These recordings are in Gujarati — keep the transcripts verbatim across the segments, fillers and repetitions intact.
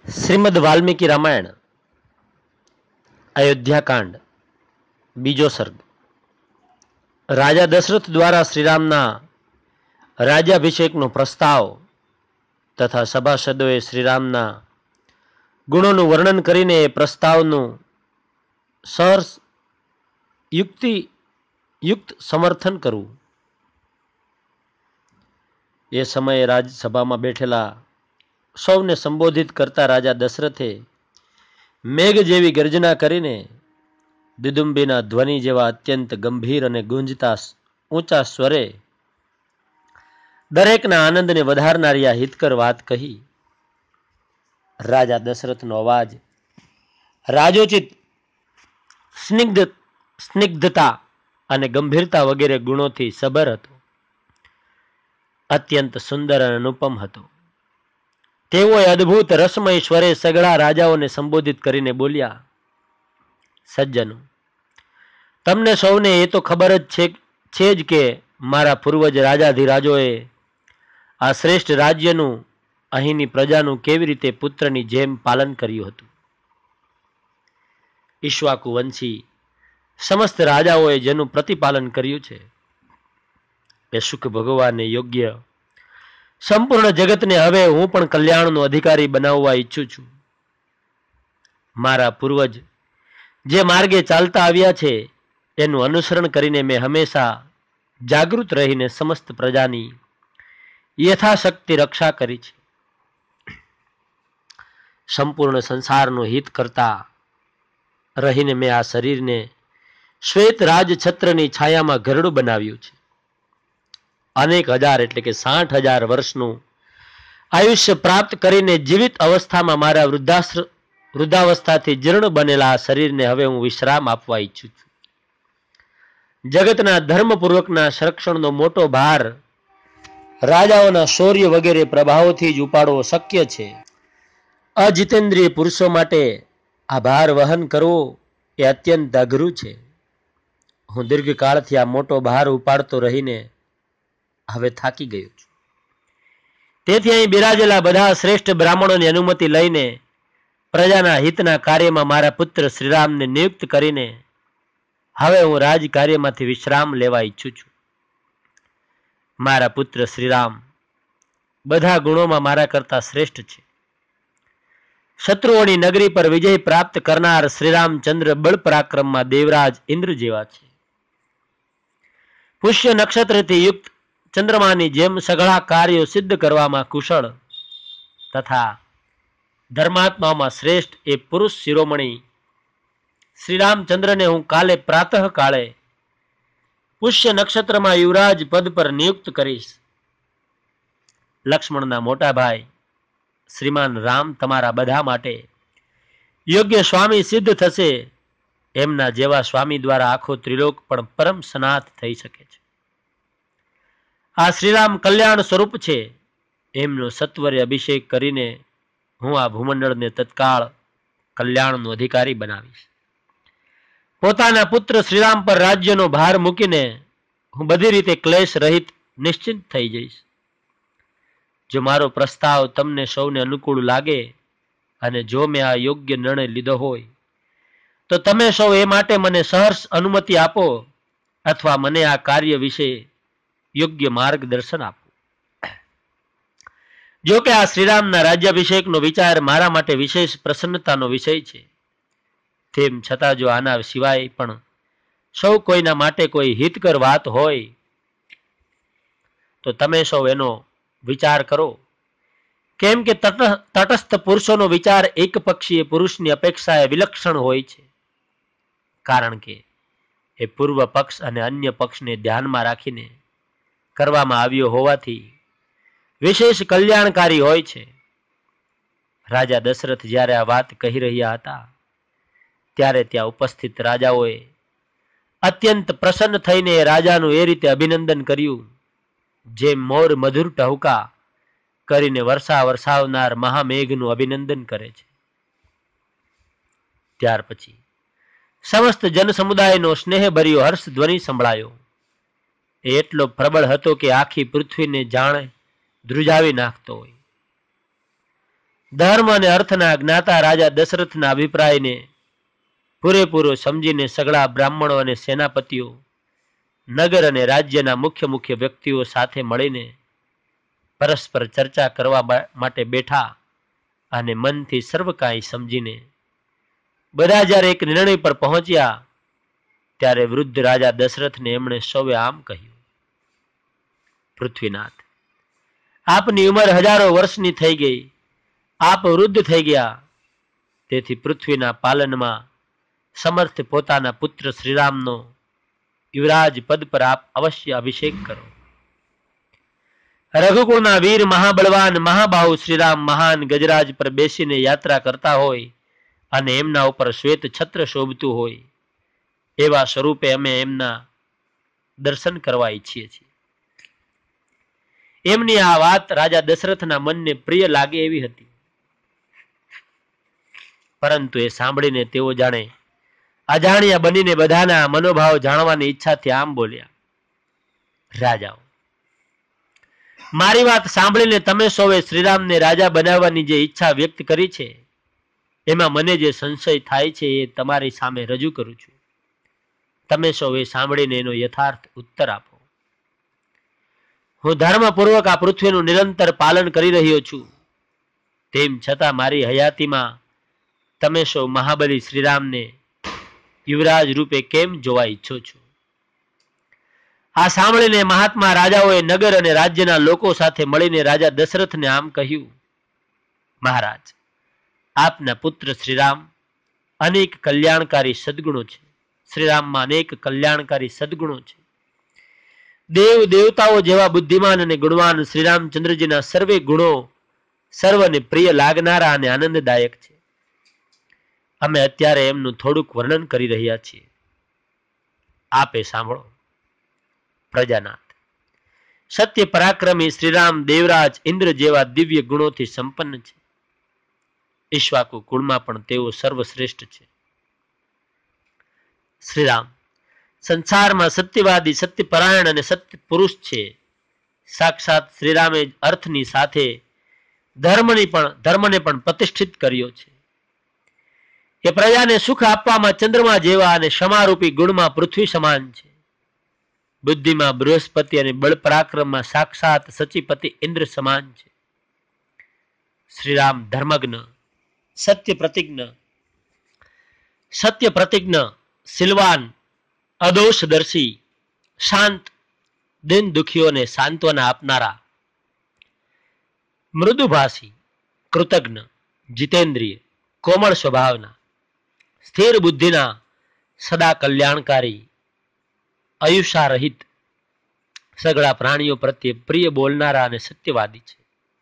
શ્રીમદ વાલ્મીકી રામાયણ અયોધ્યાકાંડ બીજો સર્ગ. રાજા દશરથ દ્વારા શ્રીરામના રાજ્યાભિષેકનો પ્રસ્તાવ તથા સભાસદોએ શ્રીરામના ગુણોનું વર્ણન કરીને એ પ્રસ્તાવનું સહર્ષ યુક્તિ યુક્ત સમર્થન કરવું. એ સમયે રાજસભામાં બેઠેલા સૌને સંબોધિત કરતા રાજા દશરથે મેઘ જેવી ગર્જના કરીને દુદુંબીના ધ્વનિ જેવા અત્યંત ગંભીર અને ગુંજતા ઊંચા સ્વરે દરેકના આનંદને વધારનારી આ હિતકર વાત કહી. રાજા દશરથનો અવાજ રાજોચિત સ્નિગ્ધ સ્નિગ્ધતા અને ગંભીરતા વગેરે ગુણોથી સભર હતો. અત્યંત સુંદર અને અનુપમ હતો. તેઓએ અદ્ભુત રસમય સ્વરે સઘળા રાજાઓને સંબોધિત કરીને બોલ્યા, સજ્જનો, તમને સૌને એ તો ખબર જ છે છે જ કે મારા પૂર્વજ રાજાધિરાજોએ આ શ્રેષ્ઠ રાજ્યનું અહીંની પ્રજાનું કેવી રીતે પુત્રની જેમ પાલન કર્યું હતું. ઈક્ષ્વાકુ વંશી સમસ્ત રાજાઓએ જેનું પ્રતિપાલન કર્યું છે એ સુખ ભોગવવાને યોગ્ય સંપૂર્ણ જગતને હવે હું પણ કલ્યાણનો અધિકારી બનાવવા ઈચ્છું છું. મારા પૂર્વજ જે માર્ગે ચાલતા આવ્યા છે એનું અનુસરણ કરીને મેં હંમેશા જાગૃત રહીને સમસ્ત પ્રજાની યથાશક્તિ રક્ષા કરી છે. સંપૂર્ણ સંસારનું હિત કરતા રહીને મેં આ શરીરને શ્વેત રાજછત્રની છાયામાં ઘરડું બનાવ્યું છે. અનેક હજાર એટલે કે સાઠ હજાર વર્ષનું આયુષ્ય પ્રાપ્ત કરીને જીવિત અવસ્થામાં મારા વૃદ્ધાશ્ર વૃદ્ધાવસ્થાથી જીર્ણ બનેલા આ શરીરને હવે હું વિશ્રામ આપવા ઈચ્છું છું. જગતના ધર્મપૂર્વકના સંરક્ષણનો મોટો ભાર રાજાઓના શૌર્ય વગેરે પ્રભાવોથી જ ઉપાડવો શક્ય છે. અજિતેન્દ્રિય પુરુષો માટે આ ભાર વહન કરવો એ અત્યંત અઘરું છે. હું દીર્ઘકાળથી આ મોટો ભાર ઉપાડતો રહીને હવે થાકી ગયો છું. તેથી અહીં બિરાજેલા બધા શ્રેષ્ઠ બ્રાહ્મણોની અનુમતિ લઈને પ્રજાના હિતના કાર્યમાં મારા પુત્ર શ્રીરામને નિયુક્ત કરીને હવે હું રાજ કાર્યમાંથી વિશ્રામ લેવા ઈચ્છું છું. મારા પુત્ર શ્રીરામ બધા ગુણોમાં મારા કરતા શ્રેષ્ઠ છે. શત્રુઓની નગરી પર વિજય પ્રાપ્ત કરનાર શ્રીરામચંદ્ર બળ પરાક્રમમાં દેવરાજ ઇન્દ્ર જેવા છે. પુષ્ય નક્ષત્રથી યુક્ત ચંદ્રમાની જેમ સઘળા કાર્યો સિદ્ધ કરવામાં કુશળ તથા ધર્માત્મામાં શ્રેષ્ઠ એ પુરુષ શિરોમણી શ્રીરામચંદ્રને હું કાલે પ્રાતઃ કાળે પુષ્ય નક્ષત્રમાં યુવરાજ પદ પર નિયુક્ત કરીશ. લક્ષ્મણના મોટા ભાઈ શ્રીમાન રામ તમારા બધા માટે યોગ્ય સ્વામી સિદ્ધ થશે. એમના જેવા સ્વામી દ્વારા આખો ત્રિલોક પણ પરમ સનાથ થઈ શકે છે. આ શ્રીરામ કલ્યાણ સ્વરૂપ છે. એમનો સત્વરે અભિષેક કરીને હું આ ભૂમંડળને તત્કાળ કલ્યાણનો અધિકારી બનાવીશ. પોતાના પુત્ર શ્રીરામ પર રાજ્યનો ભાર મૂકીને હું બધી રીતે ક્લેશ રહિત નિશ્ચિંત થઈ જઈશ. જો મારો પ્રસ્તાવ તમને સૌને અનુકૂળ લાગે અને જો મેં આ યોગ્ય નિર્ણય લીધો હોય તો તમે સૌ એ માટે મને સહર્ષ અનુમતિ આપો અથવા મને આ કાર્ય વિશે યોગ્ય માર્ગદર્શન આપો. જો કે આ શ્રીરામના રાજ્યાભિષેકનો વિચાર મારા માટે વિશેષ પ્રસન્નતાનો વિષય છે, તેમ છતાં જો આના સિવાય પણ સૌ કોઈના માટે કોઈ હિતકર વાત હોય તો તમે સૌ એનો વિચાર કરો. કેમ કે તટસ્થ પુરુષોનો વિચાર એક પક્ષીય પુરુષની અપેક્ષાએ વિલક્ષણ હોય છે. કારણ કે એ પૂર્વ પક્ષ અને અન્ય પક્ષને ધ્યાનમાં રાખીને કરવામાં આવ્યો હોવાથી વિશેષ કલ્યાણકારી હોય છે. રાજા દશરથ જ્યારે આ વાત કહી રહ્યા હતા ત્યારે ત્યાં ઉપસ્થિત રાજાઓએ અત્યંત પ્રસન્ન થઈને રાજાનું એ રીતે અભિનંદન કર્યું જેમ મોર મધુર ટહુકા કરીને વર્ષા વરસાવનાર મહામેઘનું અભિનંદન કરે છે. ત્યાર પછી સમસ્ત જન સમુદાયનો સ્નેહભર્યો હર્ષ ધ્વનિ સંભળાયો. એ એટલો પ્રબળ હતો કે આખી પૃથ્વીને જાણે ધ્રુજાવી નાખતો હોય. ધર્મ અને અર્થના જ્ઞાતા રાજા દશરથના અભિપ્રાયને પૂરેપૂરો સમજીને સગળા બ્રાહ્મણો અને સેનાપતિઓ નગર અને રાજ્યના મુખ્ય મુખ્ય વ્યક્તિઓ સાથે મળીને પરસ્પર ચર્ચા કરવા માટે બેઠા અને મનથી સર્વ કાંઈ સમજીને બધા જ્યારે એક નિર્ણય પર પહોંચ્યા ત્યારે વૃદ્ધ રાજા દશરથને એમણે સૌએ આમ કહ્યું, પૃથ્વીનાથ, આપની ઉંમર હજારો વર્ષની થઈ ગઈ, આપ વૃદ્ધ થઈ ગયા, તેથી પૃથ્વીના પાલનમાં સમર્થ પોતાના પુત્ર શ્રીરામનો યુવરાજ પદ પર આપ અવશ્ય અભિષેક કરો. રઘુકુળના વીર મહાબળવાન મહાબાહુ શ્રીરામ મહાન ગજરાજ પર બેસીને યાત્રા કરતા હોય અને એમના ઉપર શ્વેત છત્ર શોભતું હોય એવા સ્વરૂપે અમે એમના દર્શન કરવા ઈચ્છીએ છીએ. એમની આ વાત રાજા દશરથના મનને પ્રિય લાગે એવી હતી, પરંતુ એ સાંભળીને તેઓ જાણે અજાણ્યા બનીને બધાના મનોભાવ જાણવાની ઈચ્છાથી આમ બોલ્યા, રાજાઓ, મારી વાત સાંભળીને તમે સૌએ શ્રીરામને રાજા બનાવવાની જે ઈચ્છા વ્યક્ત કરી છે એમાં મને જે સંશય થાય છે એ તમારી સામે રજૂ કરું છું. તમે સૌએ સાંભળીને એનો યથાર્થ ઉત્તર આપો. હું ધર્મપૂર્વક આ પૃથ્વીનું નિરંતર પાલન કરી રહ્યો છું, તેમ છતાં મારી હયાતીમાં તમે સૌ મહાબલી શ્રીરામને યુવરાજ રૂપે કેમ જોવા ઈચ્છો છો? આ સાંભળીને મહાત્મા રાજાઓએ નગર અને રાજ્યના લોકો સાથે મળીને રાજા દશરથને આમ કહ્યું, મહારાજ, આપના પુત્ર શ્રીરામ અનેક કલ્યાણકારી સદગુણો છે. શ્રીરામમાં અનેક કલ્યાણકારી સદગુણો છે. દેવ દેવતાઓ જેવા બુદ્ધિમાન અને ગુણવાન શ્રીરામચંદ્રજીના સર્વે ગુણો સર્વને પ્રિય લાગનારા અને આનંદદાયક છે. અમે અત્યારે એમનું થોડુંક વર્ણન કરી રહ્યા છીએ, આપે સાંભળો. પ્રજાનાથ, સત્ય પરાક્રમી શ્રીરામ દેવરાજ ઇન્દ્ર જેવા દિવ્ય ગુણોથી સંપન્ન છે. ઈશ્વાકુ કુળમાં પણ તેઓ સર્વશ્રેષ્ઠ છે. શ્રીરામ સંસારમાં સત્યવાદી, સત્યપરાયણ અને સત્ય પુરુષ છે. સાક્ષાત શ્રીરામે અર્થની સાથે ધર્મની પણ ધર્મને પણ પ્રતિષ્ઠિત કર્યો છે. એ પ્રજાને સુખ આપવામાં ચંદ્રમા જેવા અને ક્ષમારૂપી ગુણમાં પૃથ્વી સમાન છે. બુદ્ધિમાં બૃહસ્પતિ અને બળ પરાક્રમમાં સાક્ષાત સચિપતિ ઇન્દ્ર સમાન છે. શ્રીરામ ધર્મજ્ઞ, સત્ય પ્રતિજ્ઞ, સત્ય પ્રતિજ્ઞ, શીલવાન, અદોષદર્શી, શાંત, દિન દુખીઓને સાંત્વના આપનારા, મૃદુભાષી, કૃતજ્ઞ, જીતેન્દ્રિય, કોમળ સ્વભાવના, સ્થિર બુદ્ધિના, સદા કલ્યાણકારી, આયુષા રહિત, સગળા પ્રાણીઓ પ્રત્યે પ્રિય બોલનારા અને સત્યવાદી છે.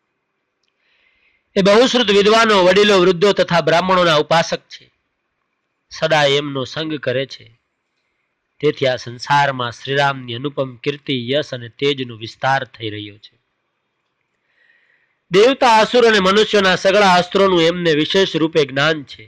એ બહુશ્રુત વિદ્વાનો, વડીલો, વૃદ્ધો તથા બ્રાહ્મણોના ઉપાસક છે. સદા એમનો સંગ કરે છે. તેથી આ સંસારમાં શ્રીરામની અનુપમ કીર્તિ, યશ અને તેજનો વિસ્તાર થઈ રહ્યો છે. દેવતા, અસુર અને મનુષ્યોના સગળા અસ્ત્રોનું એમને વિશેષ રૂપે જ્ઞાન છે.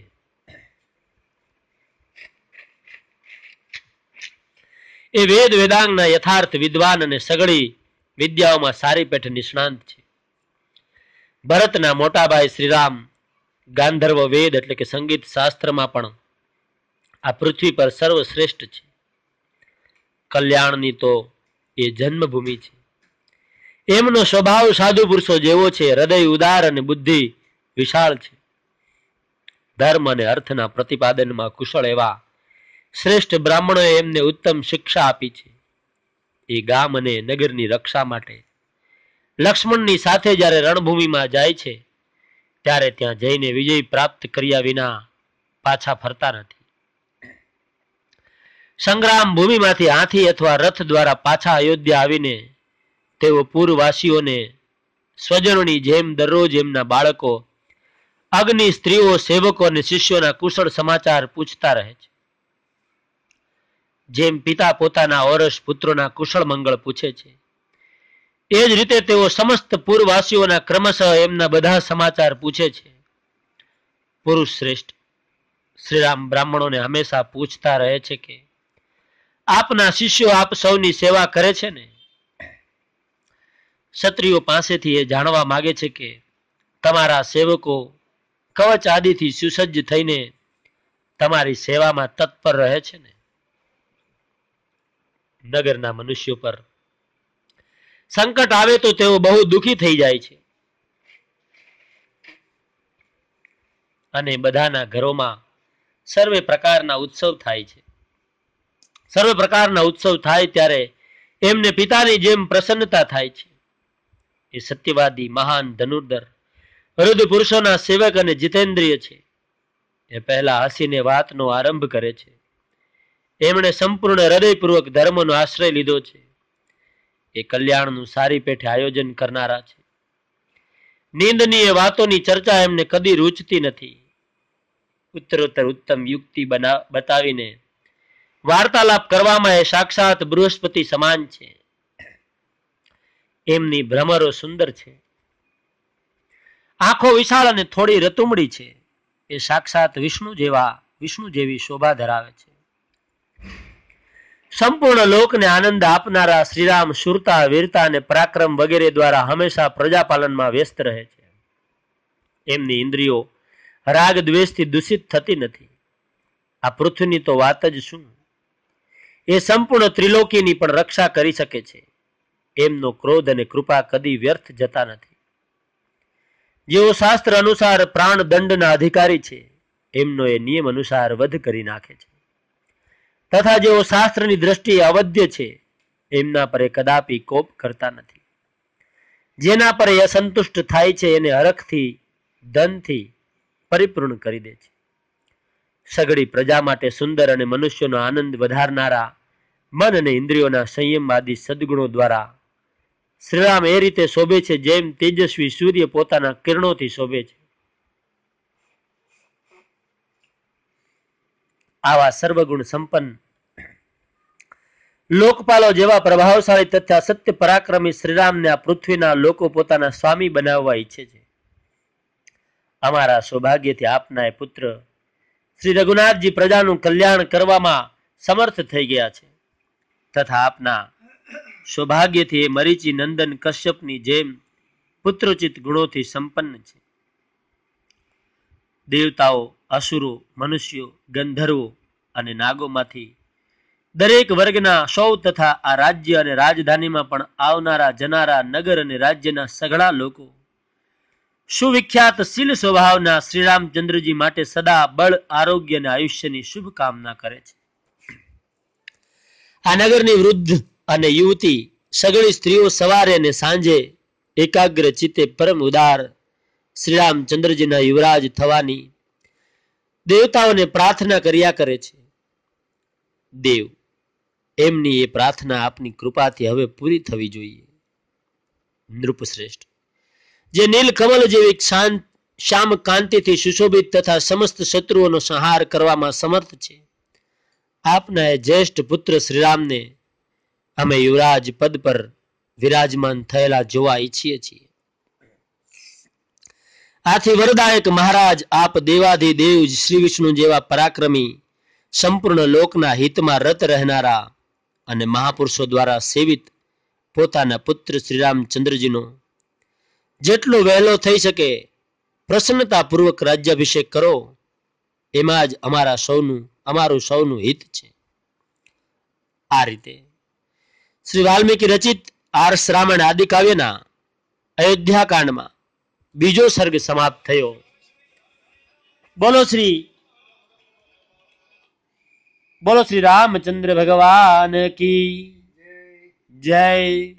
એ વેદ વેદાંગના યથાર્થ વિદ્વાન અને સગળી વિદ્યાઓમાં સારી પેઠ નિષ્ણાંત છે. ભરતના મોટાભાઈ શ્રીરામ ગાંધર્વ વેદ એટલે કે સંગીત શાસ્ત્રમાં પણ આ પૃથ્વી પર સર્વશ્રેષ્ઠ છે. કલ્યાણની તો એ જન્મભૂમિ છે. એમનો સ્વભાવ સાધુ પુરુષો જેવો છે. હૃદય ઉદાર અને બુદ્ધિ વિશાળ છે. ધર્મ અને અર્થના પ્રતિપાદનમાં કુશળ એવા શ્રેષ્ઠ બ્રાહ્મણોએ એમને ઉત્તમ શિક્ષા આપી છે. એ ગામ અને નગરની રક્ષા માટે લક્ષ્મણની સાથે જ્યારે રણભૂમિમાં જાય છે ત્યારે ત્યાં જઈને વિજય પ્રાપ્ત કર્યા વિના પાછા ફરતા નથી. સંગ્રામ ભૂમિમાંથી હાથી અથવા રથ દ્વારા પાછા અયોધ્યા આવીને તેઓ પૂરવાસીઓને સ્વજનોની જેમ દરરોજ એમના બાળકો, અગ્નિ, સ્ત્રીઓ, સેવકો અને શિષ્યોના કુશળ સમાચાર પૂછતા રહે છે. જેમ પિતા પોતાના ઓરસ પુત્રોના કુશળ મંગળ પૂછે છે, એ જ રીતે તેઓ સમસ્ત પૂરવાસીઓના ક્રમશઃ એમના બધા સમાચાર પૂછે છે. પુરુષ શ્રેષ્ઠ શ્રીરામ બ્રાહ્મણોને હંમેશા પૂછતા રહે છે કે આપના શિષ્યો આપ સૌની સેવા કરે છે ને? ક્ષત્રિયો પાસેથી એ જાણવા માંગે છે કે તમારા સેવકો કવચ આદિથી સુસજ્જ થઈને તમારી સેવામાં તત્પર રહે છે ને. નગરના મનુષ્યો પર સંકટ આવે તો તેઓ બહુ દુઃખી થઈ જાય છે અને બધાના ઘરોમાં સર્વે પ્રકારના ઉત્સવ થાય છે. સર્વે પ્રકારના ઉત્સવ થાય ત્યારે એમને પિતાની જેમ પ્રસન્નતા થાય છે. એ સત્યવાદી મહાન ધનુર્ધર વૃદ્ધ પુરુષોના સેવક અને જીતેન્દ્રિય છે. એ પહેલા હસીને વાતનો આરંભ કરે છે. એમણે સંપૂર્ણ હૃદયપૂર્વક ધર્મનો આશ્રય લીધો છે. એ કલ્યાણનું સારી પેઠે આયોજન કરનારા છે. નિંદનીય વાતોની ચર્ચા એમને કદી રૂચતી નથી. ઉત્તરોત્તર ઉત્તમ યુક્તિ બના બતાવીને વાર્તાલાપ કરવામાં એ સાક્ષાત બૃહસ્પતિ સમાન છે. એમની ભ્રમરો સુંદર છે. આંખો વિશાળ અને થોડી રતુમડી છે. એ સાક્ષાત વિષ્ણુ જેવા વિષ્ણુ જેવી શોભા ધરાવે છે. સંપૂર્ણ લોકને આનંદ આપનારા શ્રીરામ શૂરતા, વીરતા અને પરાક્રમ વગેરે દ્વારા હંમેશા પ્રજાપાલનમાં વ્યસ્ત રહે છે. એમની ઇન્દ્રિયો રાગ દ્વેષથી દૂષિત થતી નથી. આ પૃથ્વીની તો વાત જ શું, એ સંપૂર્ણ ત્રિલોકીની પણ રક્ષા કરી શકે છે. એમનો ક્રોધ અને કૃપા કદી વ્યર્થ જતા નથી. જેઓ શાસ્ત્ર અનુસાર પ્રાણ દંડના અધિકારી છે, એમનો એ નિયમ અનુસાર વધ કરી નાખે છે. તથા જેઓ શાસ્ત્રની દ્રષ્ટિએ અવધ્ય છે, એમના પર એ કદાપી કોપ કરતા નથી. જેના પર એ અસંતુષ્ટ થાય છે એને હરખથી ધનથી પરિપૂર્ણ કરી દે છે. સઘળી પ્રજા માટે સુંદર અને મનુષ્યનો આનંદ વધારનારા મન અને ઇન્દ્રિયોના સંયમ આદિ સદગુણો દ્વારા શ્રીરામ એ રીતે શોભે છે જેમ તેજસ્વી સૂર્ય પોતાના કિરણોથી શોભે છે. આવા સર્વગુણ સંપન્ન લોકપાલો જેવા પ્રભાવશાળી તથા સત્ય પરાક્રમી શ્રીરામને આ પૃથ્વીના લોકો પોતાના સ્વામી બનાવવા ઈચ્છે છે. અમારા સૌભાગ્યથી આપના એ પુત્ર શ્રી રઘુનાથજી પ્રજાનું કલ્યાણ કરવામાં સમર્થ થઈ ગયા છે. તથા આપના સૌભાગ્યથી એ મરીચી નંદન કશ્યપની જેમ પુત્રોચિત ગુણોથી સંપન્ન છે. દેવતાઓ, અસુરો, મનુષ્યો, ગંધર્વો અને નાગોમાંથી દરેક વર્ગના સૌ તથા આ રાજ્ય અને રાજધાનીમાં પણ આવનારા જનારા નગર અને રાજ્યના સઘળા લોકો સુવિખ્યાત શીલ સ્વભાવના શ્રી રામચંદ્રજી માટે સદા બળ, આરોગ્ય અને આયુષ્યની શુભકામના કરે છે. આ નગરની વૃદ્ધ અને યુવતી સઘળી સ્ત્રીઓ સવારે અને સાંજે એકાગ્ર ચિત્તે પરમ ઉદાર શ્રી રામચંદ્રજીના યુવરાજ થવાની દેવતાઓને પ્રાર્થના કર્યા કરે છે. દેવ, એમની એ પ્રાર્થના આપની કૃપાથી હવે પૂરી થવી જોઈએ. નૃપશ્રેષ્ઠ, જે નીલ કમલ જેવી શાંત શ્યામ કાંતિથી સુશોભિત તથા સમસ્ત શત્રુઓનો સંહાર કરવામાં સમર્થ છે, આપના એ જ્યેષ્ઠ પુત્ર શ્રીરામને અમે યુવરાજ પદ પર વિરાજમાન થયેલા જોવા ઈચ્છીએ છીએ. આથી વરદાયક મહારાજ, આપ દેવાધિદેવ શ્રી વિષ્ણુ જેવા પરાક્રમી, સંપૂર્ણ લોકના હિતમાં રત રહેનારા અને મહાપુરુષો દ્વારા સેવિત પોતાના પુત્ર શ્રી રામચંદ્રજીનો જેટલો વહેલો થઈ શકે પ્રસન્નતાપૂર્વક રાજ્યાભિષેક કરો. એમાં જ અમારા સૌનું અમારું સૌનું હિત છે. આ રીતે શ્રી વાલ્મીકી રચિત આર્ષ રામાયણ આદિ કાવ્યના અયોધ્યા કાંડમાં બીજો સર્ગ સમાપ્ત થયો. બોલો શ્રી બોલો શ્રી રામચંદ્ર ભગવાન કી જય.